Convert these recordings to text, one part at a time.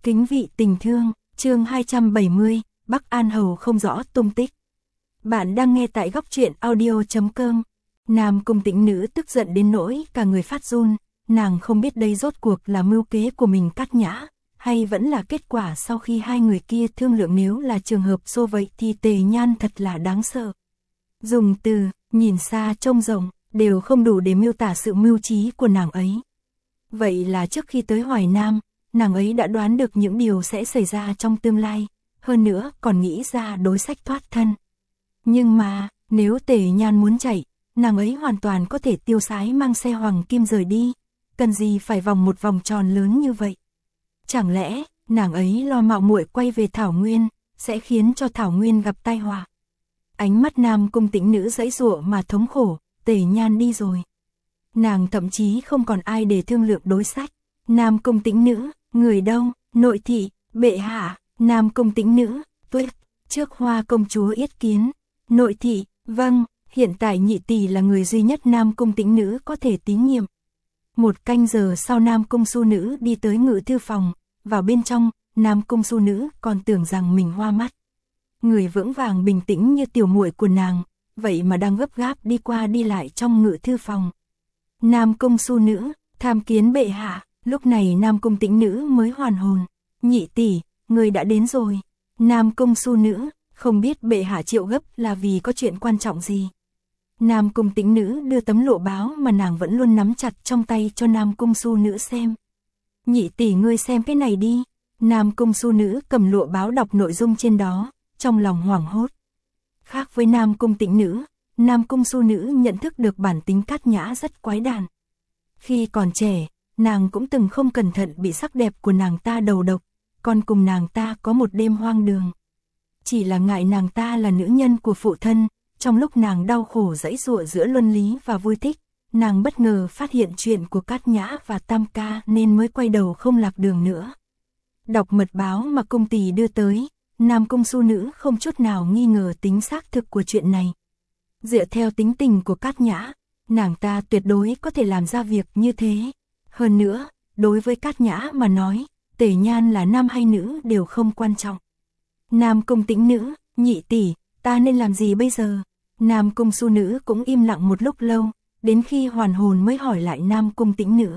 Kính vị tình thương, chương 270, Bắc An Hầu không rõ tung tích. Bạn đang nghe tại góc truyện audio.com. Nam Cung Tĩnh Nữ tức giận đến nỗi cả người phát run, nàng không biết đây rốt cuộc là mưu kế của mình Cát Nhã, hay vẫn là kết quả sau khi hai người kia thương lượng. Nếu là trường hợp xô vậy thì Tề Nhan thật là đáng sợ. Dùng từ, nhìn xa trông rộng, đều không đủ để miêu tả sự mưu trí của nàng ấy. Vậy là trước khi tới Hoài Nam, nàng ấy đã đoán được những điều sẽ xảy ra trong tương lai, hơn nữa còn nghĩ ra đối sách thoát thân. Nhưng mà, nếu Tề Nhan muốn chạy, nàng ấy hoàn toàn có thể tiêu sái mang xe hoàng kim rời đi, cần gì phải vòng một vòng tròn lớn như vậy. Chẳng lẽ, nàng ấy lo mạo muội quay về Thảo Nguyên, sẽ khiến cho Thảo Nguyên gặp tai họa. Ánh mắt Nam Cung Tĩnh Nữ giãy giụa mà thống khổ, Tề Nhan đi rồi. Nàng thậm chí không còn ai để thương lượng đối sách. Nam Cung Tĩnh Nữ, người đâu? Nội thị, bệ hạ. Nam Cung Tĩnh Nữ, tuếch, trước Hoa công chúa yết kiến. Nội thị, vâng, hiện tại nhị tỷ là người duy nhất Nam Cung Tĩnh Nữ có thể tín nhiệm. Một canh giờ sau Nam Cung Su Nữ đi tới ngự thư phòng, vào bên trong, Nam Cung Su Nữ còn tưởng rằng mình hoa mắt. Người vững vàng bình tĩnh như tiểu muội của nàng, vậy mà đang gấp gáp đi qua đi lại trong ngự thư phòng. Nam Cung Su Nữ, tham kiến bệ hạ. Lúc này Nam Cung Tĩnh Nữ mới hoàn hồn. Nhị tỷ, người đã đến rồi. Nam Cung Su Nữ, không biết bệ hạ triệu gấp là vì có chuyện quan trọng gì. Nam Cung Tĩnh Nữ đưa tấm lộ báo mà nàng vẫn luôn nắm chặt trong tay cho Nam Cung Su Nữ xem. Nhị tỷ ngươi xem cái này đi. Nam Cung Su Nữ cầm lộ báo đọc nội dung trên đó, trong lòng hoảng hốt. Khác với Nam Cung Tĩnh Nữ, Nam Cung Su Nữ nhận thức được bản tính Cát Nhã rất quái đản. Khi còn trẻ, nàng cũng từng không cẩn thận bị sắc đẹp của nàng ta đầu độc, còn cùng nàng ta có một đêm hoang đường. Chỉ là ngại nàng ta là nữ nhân của phụ thân, trong lúc nàng đau khổ giãy giụa giữa luân lý và vui thích, nàng bất ngờ phát hiện chuyện của Cát Nhã và Tam Ca nên mới quay đầu không lạc đường nữa. Đọc mật báo mà cung tỷ đưa tới, Nam Cung Su Nữ không chút nào nghi ngờ tính xác thực của chuyện này. Dựa theo tính tình của Cát Nhã, nàng ta tuyệt đối có thể làm ra việc như thế. Hơn nữa, đối với Cát Nhã mà nói, Tề Nhan là nam hay nữ đều không quan trọng. Nam Cung Tĩnh Nữ, nhị tỷ, ta nên làm gì bây giờ? Nam Cung Su Nữ cũng im lặng một lúc lâu, đến khi hoàn hồn mới hỏi lại Nam Cung Tĩnh Nữ.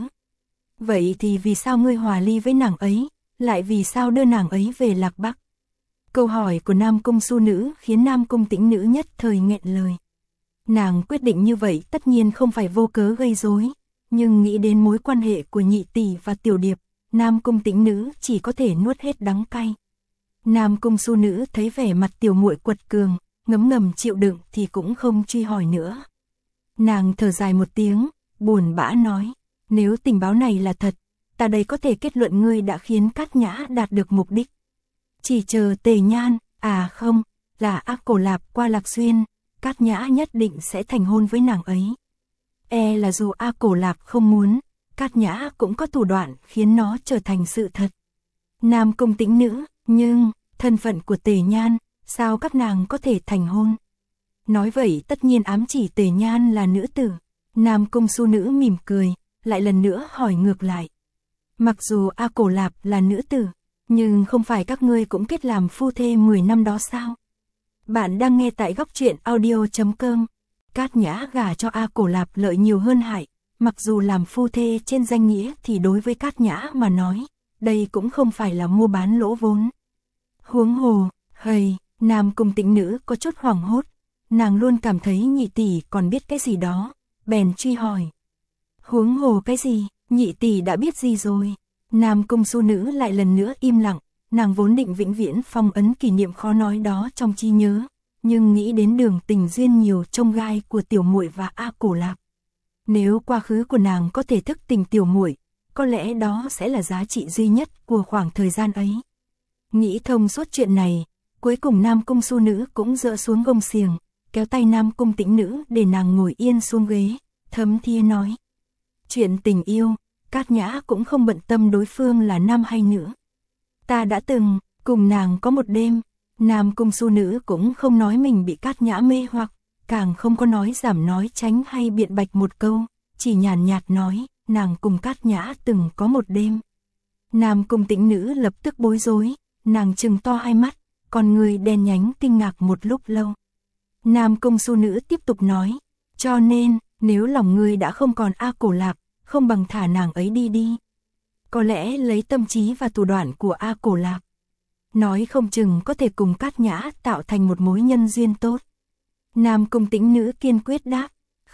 Vậy thì vì sao ngươi hòa ly với nàng ấy, lại vì sao đưa nàng ấy về Lạc Bắc? Câu hỏi của Nam Cung Su Nữ khiến Nam Cung Tĩnh Nữ nhất thời nghẹn lời. Nàng quyết định như vậy tất nhiên không phải vô cớ gây rối, nhưng nghĩ đến mối quan hệ của nhị tỷ và tiểu điệp, Nam Cung Tĩnh Nữ chỉ có thể nuốt hết đắng cay. Nam Cung Su Nữ thấy vẻ mặt tiểu muội quật cường, ngấm ngầm chịu đựng thì cũng không truy hỏi nữa. Nàng thở dài một tiếng, buồn bã nói, nếu tình báo này là thật, ta đây có thể kết luận ngươi đã khiến Cát Nhã đạt được mục đích. Chỉ chờ Tề Nhan, à không, là A Cổ Lạp qua Lạc Xuyên, Cát Nhã nhất định sẽ thành hôn với nàng ấy. E là dù A Cổ Lạp không muốn, Cát Nhã cũng có thủ đoạn khiến nó trở thành sự thật. Nam Cung Tĩnh Nữ, nhưng, thân phận của Tề Nhan, sao các nàng có thể thành hôn? Nói vậy tất nhiên ám chỉ Tề Nhan là nữ tử. Nam Cung Su Nữ mỉm cười, lại lần nữa hỏi ngược lại. Mặc dù A Cổ Lạp là nữ tử, nhưng không phải các ngươi cũng kết làm phu thê 10 năm đó sao? Bạn đang nghe tại góc truyện audio.com. Cát Nhã gả cho A Cổ Lạp lợi nhiều hơn hại, mặc dù làm phu thê trên danh nghĩa thì đối với Cát Nhã mà nói, đây cũng không phải là mua bán lỗ vốn. Huống hồ, Nam Cung Tĩnh Nữ có chút hoảng hốt, nàng luôn cảm thấy nhị tỷ còn biết cái gì đó, bèn truy hỏi. Huống hồ cái gì, nhị tỷ đã biết gì rồi? Nam Cung Su Nữ lại lần nữa im lặng, nàng vốn định vĩnh viễn phong ấn kỷ niệm khó nói đó trong trí nhớ, nhưng nghĩ đến đường tình duyên nhiều chông gai của tiểu muội và A Cổ Lạp. Nếu quá khứ của nàng có thể thức tỉnh tiểu muội, có lẽ đó sẽ là giá trị duy nhất của khoảng thời gian ấy. Nghĩ thông suốt chuyện này, cuối cùng Nam Cung Su Nữ cũng dỡ xuống gông xiềng, kéo tay Nam Cung Tĩnh Nữ để nàng ngồi yên xuống ghế, thấm thía nói. Chuyện tình yêu, Cát Nhã cũng không bận tâm đối phương là nam hay nữ. Ta đã từng cùng nàng có một đêm. Nam Cung Su Nữ cũng không nói mình bị Cát Nhã mê hoặc, càng không có nói giảm nói tránh hay biện bạch một câu, chỉ nhàn nhạt nói, nàng cùng Cát Nhã từng có một đêm. Nam Cung Tĩnh Nữ lập tức bối rối, nàng trừng to hai mắt, con người đen nhánh kinh ngạc một lúc lâu. Nam Cung Su Nữ tiếp tục nói, cho nên, nếu lòng ngươi đã không còn A Cổ Lạp, không bằng thả nàng ấy đi. Có lẽ lấy tâm trí và thủ đoạn của A Cổ Lạp, nói không chừng có thể cùng Cát Nhã tạo thành một mối nhân duyên tốt. Nam Cung Tĩnh Nữ kiên quyết đáp,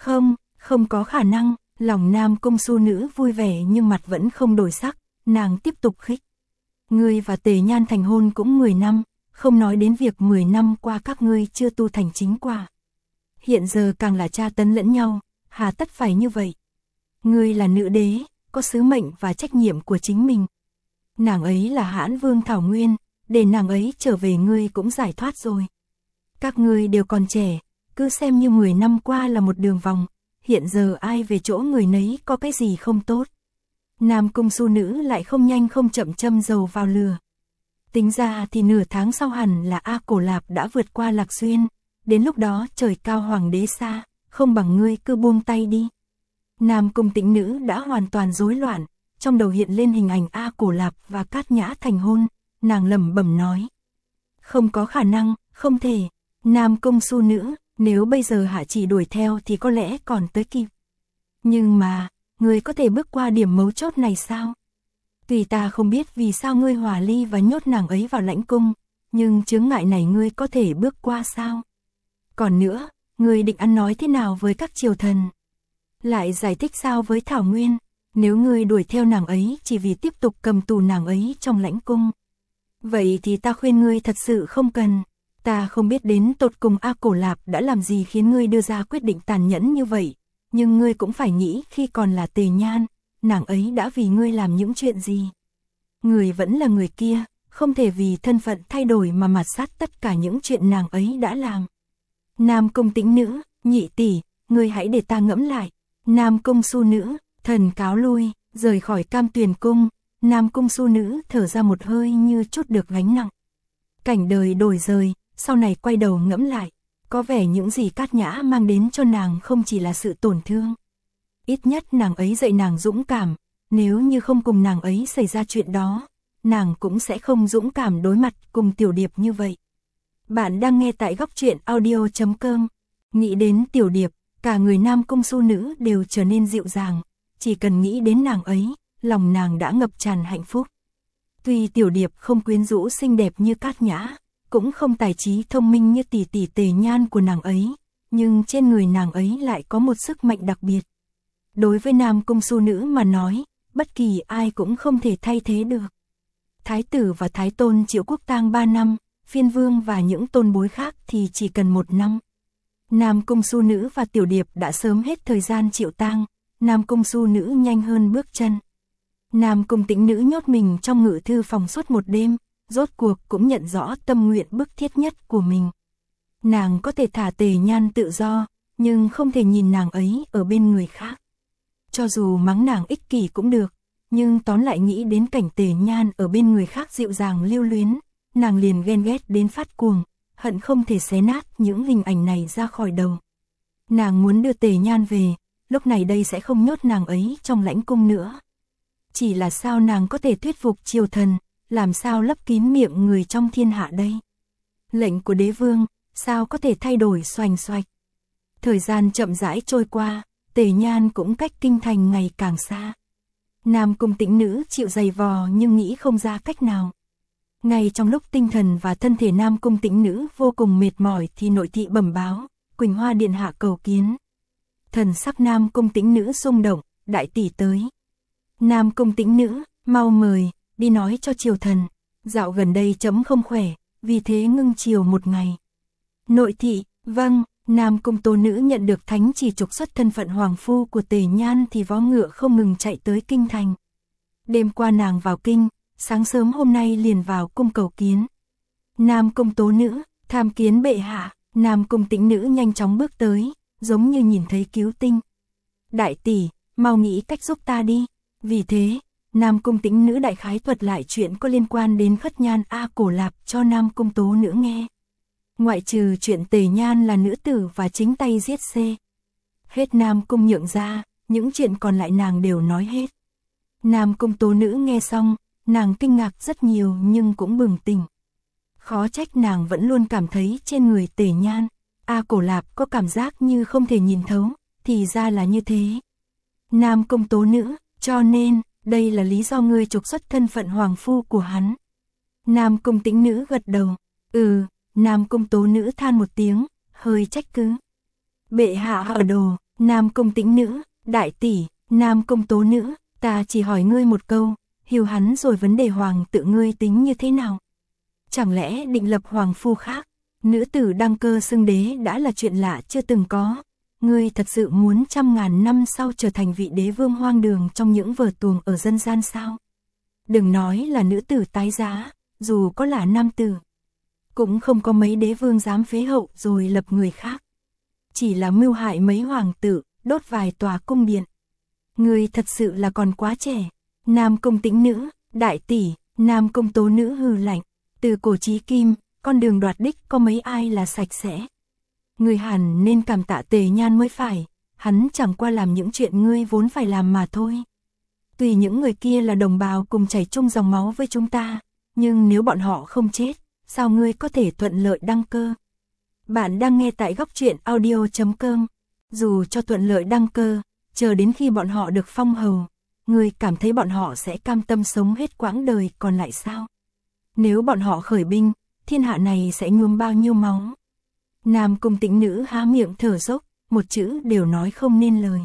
không có khả năng. Lòng Nam Cung Su Nữ vui vẻ nhưng mặt vẫn không đổi sắc, nàng tiếp tục khích. Ngươi và Tề Nhan thành hôn cũng 10 năm, không nói đến việc 10 năm qua các ngươi chưa tu thành chính quả. Hiện giờ càng là tra tấn lẫn nhau, hà tất phải như vậy. Ngươi là nữ đế, có sứ mệnh và trách nhiệm của chính mình. Nàng ấy là Hãn Vương Thảo Nguyên, để nàng ấy trở về ngươi cũng giải thoát rồi. Các ngươi đều còn trẻ, cứ xem như 10 năm qua là một đường vòng. Hiện giờ ai về chỗ người nấy có cái gì không tốt. Nam Cung Su Nữ lại không nhanh không chậm châm dầu vào lửa. Tính ra thì nửa tháng sau hẳn là A Cổ Lạp đã vượt qua Lạc Xuyên. Đến lúc đó trời cao hoàng đế xa, không bằng ngươi cứ buông tay đi. Nam Cung Tĩnh Nữ đã hoàn toàn rối loạn, trong đầu hiện lên hình ảnh A Cổ Lạp và Cát Nhã thành hôn, nàng lẩm bẩm nói. Không có khả năng, không thể. Nam Cung Su Nữ, nếu bây giờ hạ chỉ đuổi theo thì có lẽ còn tới kịp. Nhưng mà, ngươi có thể bước qua điểm mấu chốt này sao? Tuy ta không biết vì sao ngươi hòa ly và nhốt nàng ấy vào lãnh cung, nhưng chướng ngại này ngươi có thể bước qua sao? Còn nữa, ngươi định ăn nói thế nào với các triều thần? Lại giải thích sao với Thảo Nguyên, nếu ngươi đuổi theo nàng ấy chỉ vì tiếp tục cầm tù nàng ấy trong lãnh cung? Vậy thì ta khuyên ngươi thật sự không cần. Ta không biết đến tột cùng A Cổ Lạp đã làm gì khiến ngươi đưa ra quyết định tàn nhẫn như vậy, nhưng ngươi cũng phải nghĩ khi còn là Tề Nhan, nàng ấy đã vì ngươi làm những chuyện gì. Người vẫn là người kia, không thể vì thân phận thay đổi mà mạt sát tất cả những chuyện nàng ấy đã làm. Nam Cung Tĩnh Nữ, nhị tỷ, ngươi hãy để ta ngẫm lại. Nam Cung Su Nữ, thần cáo lui, rời khỏi Cam Tuyền Cung. Nam Cung Su Nữ thở ra một hơi như chút được gánh nặng. Cảnh đời đổi rời, sau này quay đầu ngẫm lại, có vẻ những gì Cát Nhã mang đến cho nàng không chỉ là sự tổn thương. Ít nhất nàng ấy dạy nàng dũng cảm, nếu như không cùng nàng ấy xảy ra chuyện đó, nàng cũng sẽ không dũng cảm đối mặt cùng Tiểu Điệp như vậy. Bạn đang nghe tại góc truyện audio.com. Nghĩ đến Tiểu Điệp, cả người Nam Cung Su Nữ đều trở nên dịu dàng, chỉ cần nghĩ đến nàng ấy, lòng nàng đã ngập tràn hạnh phúc. Tuy Tiểu Điệp không quyến rũ xinh đẹp như Cát Nhã, cũng không tài trí thông minh như tỷ tỷ Tề Nhan của nàng ấy, nhưng trên người nàng ấy lại có một sức mạnh đặc biệt. Đối với Nam Cung Su Nữ mà nói, bất kỳ ai cũng không thể thay thế được. Thái tử và Thái Tôn chịu quốc tang 3 năm, Phiên Vương và những tôn bối khác thì chỉ cần 1 năm. Nam Cung Su Nữ và Tiểu Điệp đã sớm hết thời gian chịu tang, Nam Cung Su Nữ nhanh hơn bước chân. Nam Cung Tĩnh Nữ nhốt mình trong ngự thư phòng suốt một đêm, rốt cuộc cũng nhận rõ tâm nguyện bức thiết nhất của mình. Nàng có thể thả Tề Nhan tự do, nhưng không thể nhìn nàng ấy ở bên người khác. Cho dù mắng nàng ích kỷ cũng được, nhưng tóm lại nghĩ đến cảnh Tề Nhan ở bên người khác dịu dàng lưu luyến, nàng liền ghen ghét đến phát cuồng, hận không thể xé nát những hình ảnh này ra khỏi đầu. Nàng muốn đưa Tề Nhan về, lúc này đây sẽ không nhốt nàng ấy trong lãnh cung nữa. Chỉ là sao nàng có thể thuyết phục triều thần, làm sao lấp kín miệng người trong thiên hạ đây? Lệnh của đế vương, sao có thể thay đổi xoành xoạch? Thời gian chậm rãi trôi qua, Tề Nhan cũng cách kinh thành ngày càng xa. Nam Cung Tĩnh Nữ chịu giày vò nhưng nghĩ không ra cách nào. Ngay trong lúc tinh thần và thân thể Nam Cung Tĩnh Nữ vô cùng mệt mỏi thì nội thị bẩm báo, Quỳnh Hoa điện hạ cầu kiến. Thần sắc Nam Cung Tĩnh Nữ xung động, đại tỷ tới. Nam Cung Tĩnh Nữ, mau mời, đi nói cho triều thần, dạo gần đây chấm không khỏe, vì thế ngưng triều một ngày. Nội thị, vâng. Nam Cung Tố Nữ nhận được thánh chỉ trục xuất thân phận hoàng phu của Tề Nhan thì vó ngựa không ngừng chạy tới kinh thành. Đêm qua nàng vào kinh, sáng sớm hôm nay liền vào cung cầu kiến. Nam Cung Tố Nữ, tham kiến bệ hạ. Nam Cung Tĩnh Nữ nhanh chóng bước tới, giống như nhìn thấy cứu tinh. Đại tỷ, mau nghĩ cách giúp ta đi. Vì thế, Nam Cung Tĩnh Nữ đại khái thuật lại chuyện có liên quan đến Khất Nhan A Cổ Lạp cho Nam Cung Tố Nữ nghe. Ngoại trừ chuyện Tề Nhan là nữ tử và chính tay giết xê. Hết Nam Cung nhượng ra, những chuyện còn lại nàng đều nói hết. Nam Cung Tố Nữ nghe xong, nàng kinh ngạc rất nhiều nhưng cũng bừng tỉnh. Khó trách nàng vẫn luôn cảm thấy trên người Tề Nhan, A Cổ Lạp có cảm giác như không thể nhìn thấu, thì ra là như thế. Nam công tố nữ, cho nên, đây là lý do ngươi trục xuất thân phận hoàng phu của hắn. Nam công tĩnh nữ gật đầu, Nam công tố nữ than một tiếng, hơi trách cứ. Bệ hạ ở đồ, Nam công tĩnh nữ, đại tỷ, Nam công tố nữ, ta chỉ hỏi ngươi một câu, hưu hắn rồi vấn đề hoàng tự ngươi tính như thế nào? Chẳng lẽ định lập hoàng phu khác? Nữ tử đăng cơ xưng đế đã là chuyện lạ chưa từng có. Ngươi thật sự muốn 100.000 năm sau trở thành vị đế vương hoang đường trong những vở tuồng ở dân gian sao? Đừng nói là nữ tử tái giá, dù có là nam tử, cũng không có mấy đế vương dám phế hậu rồi lập người khác. Chỉ là mưu hại mấy hoàng tử, đốt vài tòa cung điện. Ngươi thật sự là còn quá trẻ. Nam công tĩnh nữ, đại tỷ, Nam công tố nữ hừ lạnh. Từ cổ chí kim, con đường đoạt đích có mấy ai là sạch sẽ. Ngươi hẳn nên cảm tạ Tề Nhan mới phải, hắn chẳng qua làm những chuyện ngươi vốn phải làm mà thôi. Tuy những người kia là đồng bào cùng chảy chung dòng máu với chúng ta, nhưng nếu bọn họ không chết, sao ngươi có thể thuận lợi đăng cơ? Bạn đang nghe tại Góc Truyện Audio.com. Dù cho thuận lợi đăng cơ, chờ đến khi bọn họ được phong hầu, ngươi cảm thấy bọn họ sẽ cam tâm sống hết quãng đời còn lại sao? Nếu bọn họ khởi binh, thiên hạ này sẽ nhuốm bao nhiêu máu? Nam công tĩnh nữ há miệng thở dốc, một chữ đều nói không nên lời.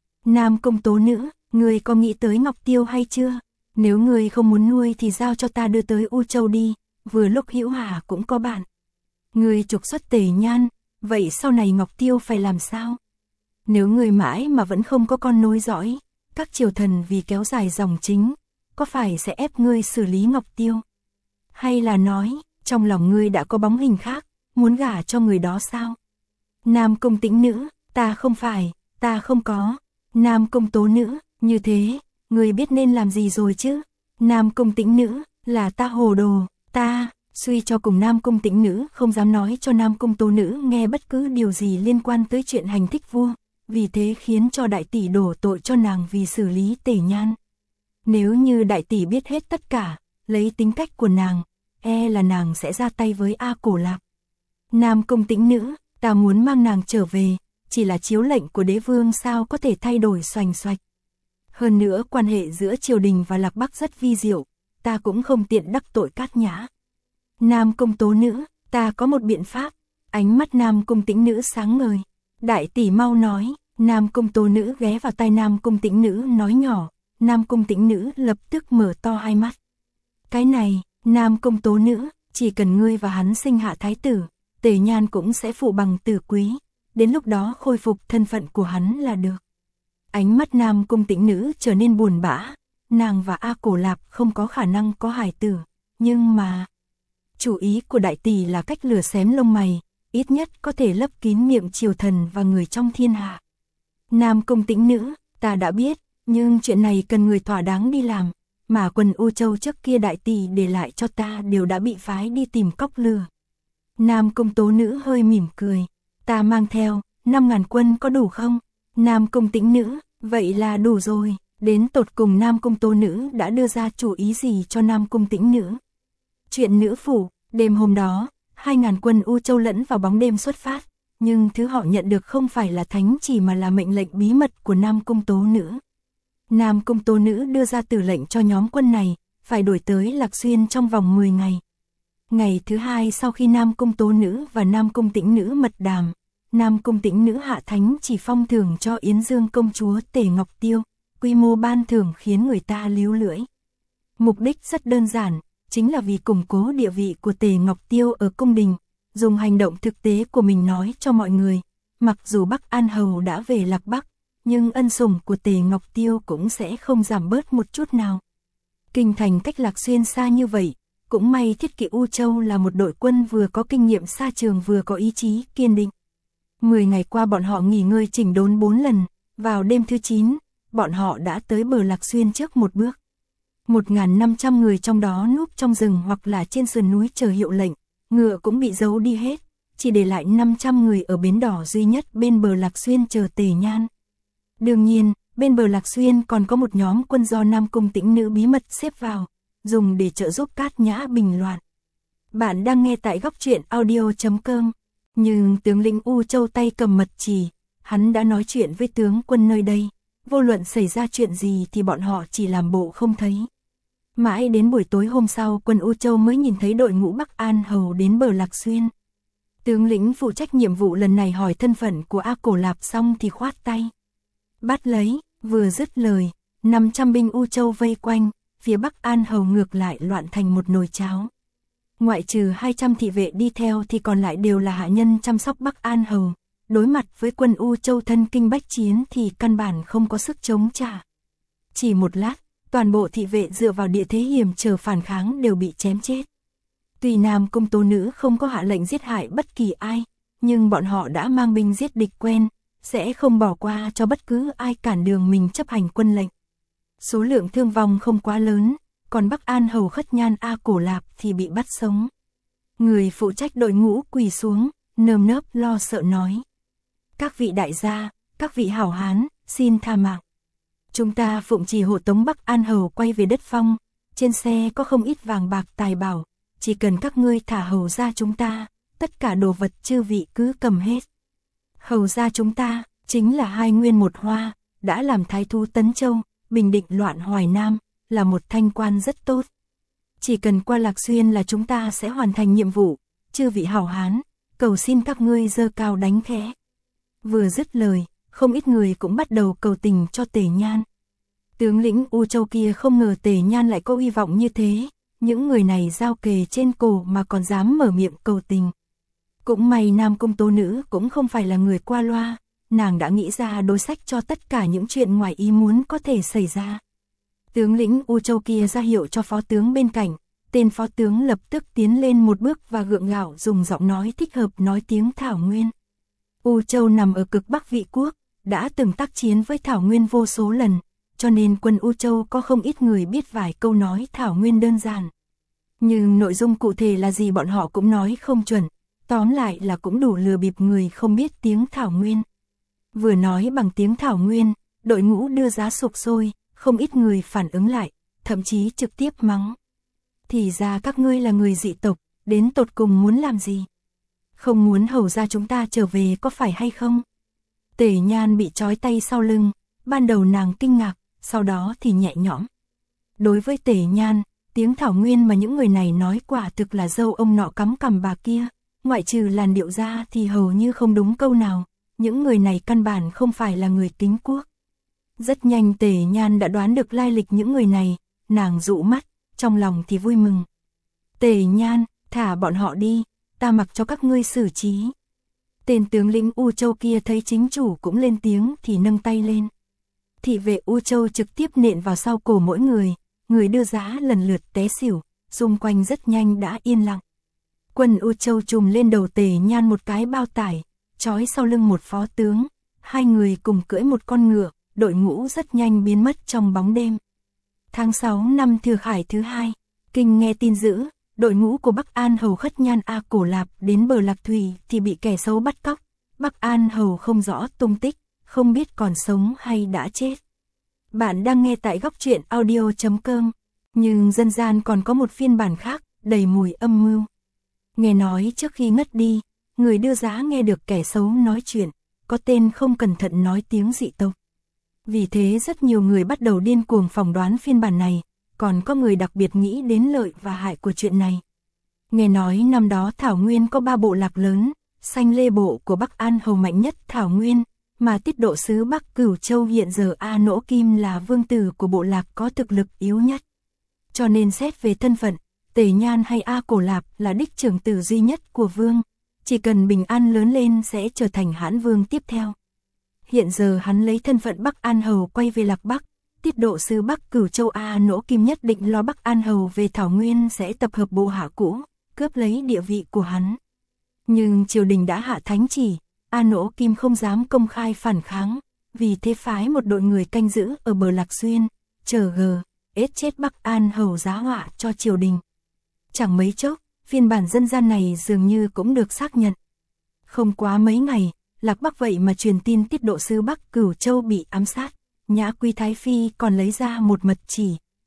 Nam công tố nữ, ngươi có nghĩ tới Ngọc Tiêu hay chưa? Nếu ngươi không muốn nuôi thì giao cho ta đưa tới U Châu đi, vừa lúc Hữu Hà cũng có bạn. Ngươi trục xuất Tề Nhan, vậy sau này Ngọc Tiêu phải làm sao? Nếu ngươi mãi mà vẫn không có con nối dõi, các triều thần vì kéo dài dòng chính, có phải sẽ ép ngươi xử lý Ngọc Tiêu? Hay là nói, trong lòng ngươi đã có bóng hình khác, muốn gả cho người đó sao? Nam công tĩnh nữ, ta không có. Nam công tố nữ, như thế, ngươi biết nên làm gì rồi chứ? Nam công tĩnh nữ, là ta hồ đồ, suy cho cùng Nam công tĩnh nữ không dám nói cho Nam công tố nữ nghe bất cứ điều gì liên quan tới chuyện hành thích vua, vì thế khiến cho đại tỷ đổ tội cho nàng vì xử lý Tề Nhan. Nếu như đại tỷ biết hết tất cả, lấy tính cách của nàng, là nàng sẽ ra tay với A Cổ Lạp. Nam công tĩnh nữ, ta muốn mang nàng trở về, chỉ là chiếu lệnh của đế vương sao có thể thay đổi xoành xoạch. Hơn nữa quan hệ giữa triều đình và Lạc Bắc rất vi diệu, ta cũng không tiện đắc tội Cát Nhã. Nam công tố nữ, ta có một biện pháp. Ánh mắt Nam công tĩnh nữ sáng ngời. Đại tỷ mau nói. Nam công tố nữ ghé vào tai Nam công tĩnh nữ nói nhỏ. Nam công tĩnh nữ lập tức mở to hai mắt. Cái này, Nam công tố nữ, chỉ cần ngươi và hắn sinh hạ thái tử, Tề Nhan cũng sẽ phụ bằng tử quý. Đến lúc đó khôi phục thân phận của hắn là được. Ánh mắt Nam công tĩnh nữ trở nên buồn bã. Nàng và A Cổ Lạp không có khả năng có hài tử, nhưng mà chủ ý của đại tỷ là cách lửa xém lông mày, ít nhất có thể lấp kín miệng triều thần và người trong thiên hạ. Nam công tĩnh nữ, ta đã biết, nhưng chuyện này cần người thỏa đáng đi làm, mà quần U Châu trước kia đại tỷ để lại cho ta đều đã bị phái đi tìm cóc lừa. Nam công tố nữ hơi mỉm cười, ta mang theo 5.000 quân có đủ không? Nam công tĩnh nữ, vậy là đủ rồi. Đến tột cùng Nam công tố nữ đã đưa ra chủ ý gì cho Nam công tĩnh nữ? Chuyện nữ phủ, đêm hôm đó, 2.000 quân U Châu lẫn vào bóng đêm xuất phát, nhưng thứ họ nhận được không phải là thánh chỉ mà là mệnh lệnh bí mật của Nam công tố nữ. Nam công tố nữ đưa ra tử lệnh cho nhóm quân này, phải đuổi tới Lạc Xuyên trong vòng 10 ngày. Ngày thứ hai sau khi Nam công tố nữ và Nam công tĩnh nữ mật đàm, Nam công tĩnh nữ hạ thánh chỉ phong thưởng cho Yến Dương công chúa Tề Ngọc Tiêu, quy mô ban thưởng khiến người ta líu lưỡi. Mục đích rất đơn giản, chính là vì củng cố địa vị của Tề Ngọc Tiêu ở cung đình, dùng hành động thực tế của mình nói cho mọi người, mặc dù Bắc An Hầu đã về Lạc Bắc, nhưng ân sủng của Tề Ngọc Tiêu cũng sẽ không giảm bớt một chút nào. Kinh thành cách Lạc Xuyên xa như vậy, cũng may Thiết Kỵ U Châu là một đội quân vừa có kinh nghiệm xa trường vừa có ý chí kiên định. 10 ngày qua bọn họ nghỉ ngơi chỉnh đốn 4 lần, vào đêm thứ 9, bọn họ đã tới bờ Lạc Xuyên trước một bước. 1.500 người trong đó núp trong rừng hoặc là trên sườn núi chờ hiệu lệnh, ngựa cũng bị giấu đi hết, chỉ để lại 500 người ở bến đỏ duy nhất bên bờ Lạc Xuyên chờ Tề Nhan. Đương nhiên, bên bờ Lạc Xuyên còn có một nhóm quân do Nam công tĩnh nữ bí mật xếp vào, dùng để trợ giúp Cát Nhã bình loạn. Bạn đang nghe tại góc truyện audio.com. Nhưng tướng lĩnh U Châu tay cầm mật chỉ, hắn đã nói chuyện với tướng quân nơi đây, vô luận xảy ra chuyện gì thì bọn họ chỉ làm bộ không thấy. Mãi đến buổi tối hôm sau quân U Châu mới nhìn thấy đội ngũ Bắc An Hầu đến bờ Lạc Xuyên. Tướng lĩnh phụ trách nhiệm vụ lần này hỏi thân phận của A Cổ Lạp xong thì khoát tay. Bắt lấy, vừa dứt lời, 500 binh U Châu vây quanh, phía Bắc An Hầu ngược lại loạn thành một nồi cháo. Ngoại trừ 200 thị vệ đi theo thì còn lại đều là hạ nhân chăm sóc Bắc An Hầu. Đối mặt với quân U Châu thân kinh bách chiến thì căn bản không có sức chống trả. Chỉ một lát, toàn bộ thị vệ dựa vào địa thế hiểm trở phản kháng đều bị chém chết. Tuy Nam Cung Tố Nữ không có hạ lệnh giết hại bất kỳ ai, nhưng bọn họ đã mang binh giết địch quen, sẽ không bỏ qua cho bất cứ ai cản đường mình chấp hành quân lệnh. Số lượng thương vong không quá lớn, còn Bắc An Hầu Khất Nhan A Cổ Lạp thì bị bắt sống. Người phụ trách đội ngũ quỳ xuống, nơm nớp lo sợ nói. Các vị đại gia, các vị hảo hán, xin tha mạng. Chúng ta phụng trì hộ tống Bắc An Hầu quay về đất phong, trên xe có không ít vàng bạc tài bảo, chỉ cần các ngươi thả hầu ra chúng ta, tất cả đồ vật chư vị cứ cầm hết. Hầu ra chúng ta, chính là hai nguyên một hoa, đã làm thái thú Tấn Châu, bình định loạn Hoài Nam, là một thanh quan rất tốt. Chỉ cần qua Lạc Xuyên là chúng ta sẽ hoàn thành nhiệm vụ, chư vị hảo hán, cầu xin các ngươi giơ cao đánh khẽ. Vừa dứt lời, không ít người cũng bắt đầu cầu tình cho Tề Nhan. Tướng lĩnh U Châu kia không ngờ Tề Nhan lại có hy vọng như thế, những người này giao kề trên cổ mà còn dám mở miệng cầu tình. Cũng may Nam Cung Tố Nữ cũng không phải là người qua loa, nàng đã nghĩ ra đối sách cho tất cả những chuyện ngoài ý muốn có thể xảy ra. Tướng lĩnh U Châu kia ra hiệu cho phó tướng bên cạnh, tên phó tướng lập tức tiến lên một bước và gượng gạo dùng giọng nói thích hợp nói tiếng Thảo Nguyên. U Châu nằm ở cực Bắc Vị Quốc, đã từng tác chiến với Thảo Nguyên vô số lần, cho nên quân U Châu có không ít người biết vài câu nói Thảo Nguyên đơn giản. Nhưng nội dung cụ thể là gì bọn họ cũng nói không chuẩn, tóm lại là cũng đủ lừa bịp người không biết tiếng Thảo Nguyên. Vừa nói bằng tiếng Thảo Nguyên, đội ngũ đưa giá sục sôi, không ít người phản ứng lại, thậm chí trực tiếp mắng. Thì ra các ngươi là người dị tộc, đến tột cùng muốn làm gì? Không muốn hầu ra chúng ta trở về có phải hay không? Tề Nhan bị trói tay sau lưng, ban đầu nàng kinh ngạc, sau đó thì nhẹ nhõm. Đối với Tề Nhan, tiếng Thảo Nguyên mà những người này nói quả thực là dâu ông nọ cắm cằm bà kia, ngoại trừ làn điệu ra thì hầu như không đúng câu nào, những người này căn bản không phải là người Kính Quốc. Rất nhanh Tề Nhan đã đoán được lai lịch những người này, nàng dụ mắt, trong lòng thì vui mừng. Tề Nhan, thả bọn họ đi, ta mặc cho các ngươi xử trí. Tên tướng lĩnh U Châu kia thấy chính chủ cũng lên tiếng thì nâng tay lên. Thị vệ U Châu trực tiếp nện vào sau cổ mỗi người đưa giá lần lượt té xỉu, xung quanh rất nhanh đã yên lặng. Quân U Châu trùm lên đầu Tề Nhan một cái bao tải, trói sau lưng một phó tướng, hai người cùng cưỡi một con ngựa, đội ngũ rất nhanh biến mất trong bóng đêm. Tháng 6 năm Thừa Khải thứ 2, Kinh nghe tin dữ, đội ngũ của Bắc An Hầu Khất Nhan A Cổ Lạp đến bờ Lạc Thủy thì bị kẻ xấu bắt cóc. Bắc An Hầu không rõ tung tích, không biết còn sống hay đã chết. Bạn đang nghe tại góc truyện audio.com, nhưng dân gian còn có một phiên bản khác, đầy mùi âm mưu. Nghe nói trước khi ngất đi, người đưa giá nghe được kẻ xấu nói chuyện, có tên không cẩn thận nói tiếng dị tộc. Vì thế rất nhiều người bắt đầu điên cuồng phỏng đoán phiên bản này, còn có người đặc biệt nghĩ đến lợi và hại của chuyện này. Nghe nói năm đó Thảo Nguyên có 3 bộ lạc lớn, Sanh Lê bộ của Bắc An Hầu mạnh nhất Thảo Nguyên, mà tiết độ sứ Bắc Cửu Châu hiện giờ A Nỗ Kim là vương tử của bộ lạc có thực lực yếu nhất. Cho nên xét về thân phận, Tề Nhan hay A Cổ Lạp là đích trưởng tử duy nhất của vương, chỉ cần bình an lớn lên sẽ trở thành hãn vương tiếp theo. Hiện giờ hắn lấy thân phận Bắc An Hầu quay về Lạc Bắc, tiết độ sứ Bắc Cửu Châu A Nỗ Kim nhất định lo Bắc An Hầu về Thảo Nguyên sẽ tập hợp bộ hạ cũ, cướp lấy địa vị của hắn. Nhưng triều đình đã hạ thánh chỉ, A Nỗ Kim không dám công khai phản kháng, vì thế phái một đội người canh giữ ở bờ Lạc Xuyên, chờ ết chết Bắc An Hầu giá họa cho triều đình. Chẳng mấy chốc, phiên bản dân gian này dường như cũng được xác nhận. Không quá mấy ngày, Lạc Bắc vậy mà truyền tin tiết độ sứ Bắc Cửu Châu bị ám sát, Nhã Quy Thái Phi còn lấy ra một mật chỉ,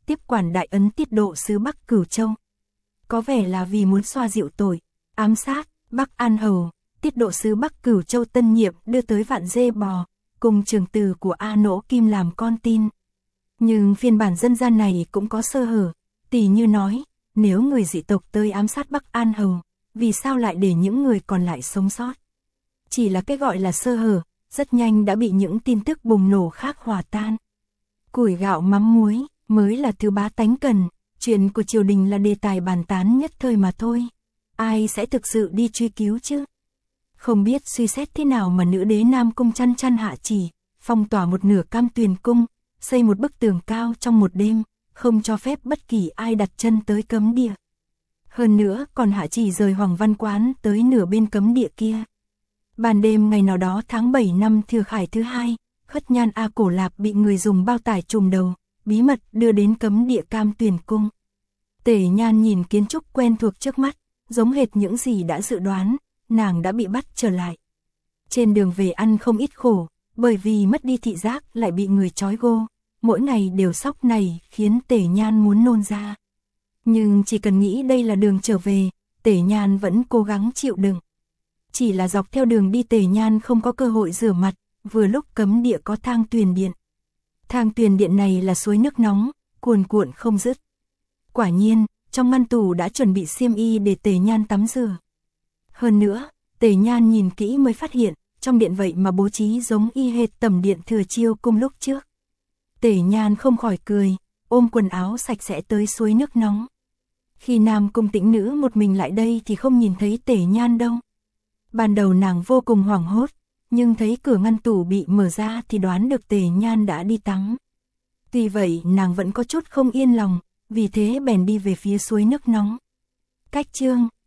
tiếp quản đại ấn tiết độ sứ Bắc Cửu Châu. Có vẻ là vì muốn xoa dịu tội, ám sát, Bắc An Hầu, tiết độ sứ Bắc Cửu Châu tân nhiệm đưa tới vạn dê bò, cùng trường tử của A Nỗ Kim làm con tin. Nhưng phiên bản dân gian này cũng có sơ hở, tỉ như nói, nếu người dị tộc tới ám sát Bắc An Hầu, vì sao lại để những người còn lại sống sót? Chỉ là cái gọi là sơ hở, rất nhanh đã bị những tin tức bùng nổ khác hòa tan. Củi gạo mắm muối, mới là thứ bá tánh cần, chuyện của triều đình là đề tài bàn tán nhất thời mà thôi. Ai sẽ thực sự đi truy cứu chứ? Không biết suy xét thế nào mà nữ đế Nam Cung chăn chăn hạ chỉ, phong tỏa một nửa Cam Tuyền Cung, xây một bức tường cao trong một đêm, không cho phép bất kỳ ai đặt chân tới cấm địa. Hơn nữa còn hạ chỉ rời Hoàng Văn Quán tới nửa bên cấm địa kia. Ban đêm ngày nào đó tháng 7 năm Thừa Khải thứ 2, Khất Nhan A Cổ Lạp bị người dùng bao tải trùm đầu, bí mật đưa đến cấm địa Cam Tuyền Cung. Tề Nhan nhìn kiến trúc quen thuộc trước mắt, giống hệt những gì đã dự đoán, nàng đã bị bắt trở lại. Trên đường về ăn không ít khổ, bởi vì mất đi thị giác lại bị người trói gô, mỗi ngày đều sóc này khiến Tề Nhan muốn nôn ra. Nhưng chỉ cần nghĩ đây là đường trở về, Tề Nhan vẫn cố gắng chịu đựng. Chỉ là dọc theo đường đi Tề Nhan không có cơ hội rửa mặt, vừa lúc cấm địa có thang tuyền điện. Thang tuyền điện này là suối nước nóng, cuồn cuộn không dứt. Quả nhiên, trong ngăn tủ đã chuẩn bị xiêm y để Tề Nhan tắm rửa. Hơn nữa, Tề Nhan nhìn kỹ mới phát hiện, trong điện vậy mà bố trí giống y hệt Tẩm Điện Thừa Chiêu Cung lúc trước. Tề Nhan không khỏi cười, ôm quần áo sạch sẽ tới suối nước nóng. Khi Nam Cung Tĩnh Nữ một mình lại đây thì không nhìn thấy Tề Nhan đâu. Ban đầu nàng vô cùng hoảng hốt, nhưng thấy cửa ngăn tủ bị mở ra thì đoán được Tề Nhan đã đi tắm. Tuy vậy nàng vẫn có chút không yên lòng, vì thế bèn đi về phía suối nước nóng. Cách chương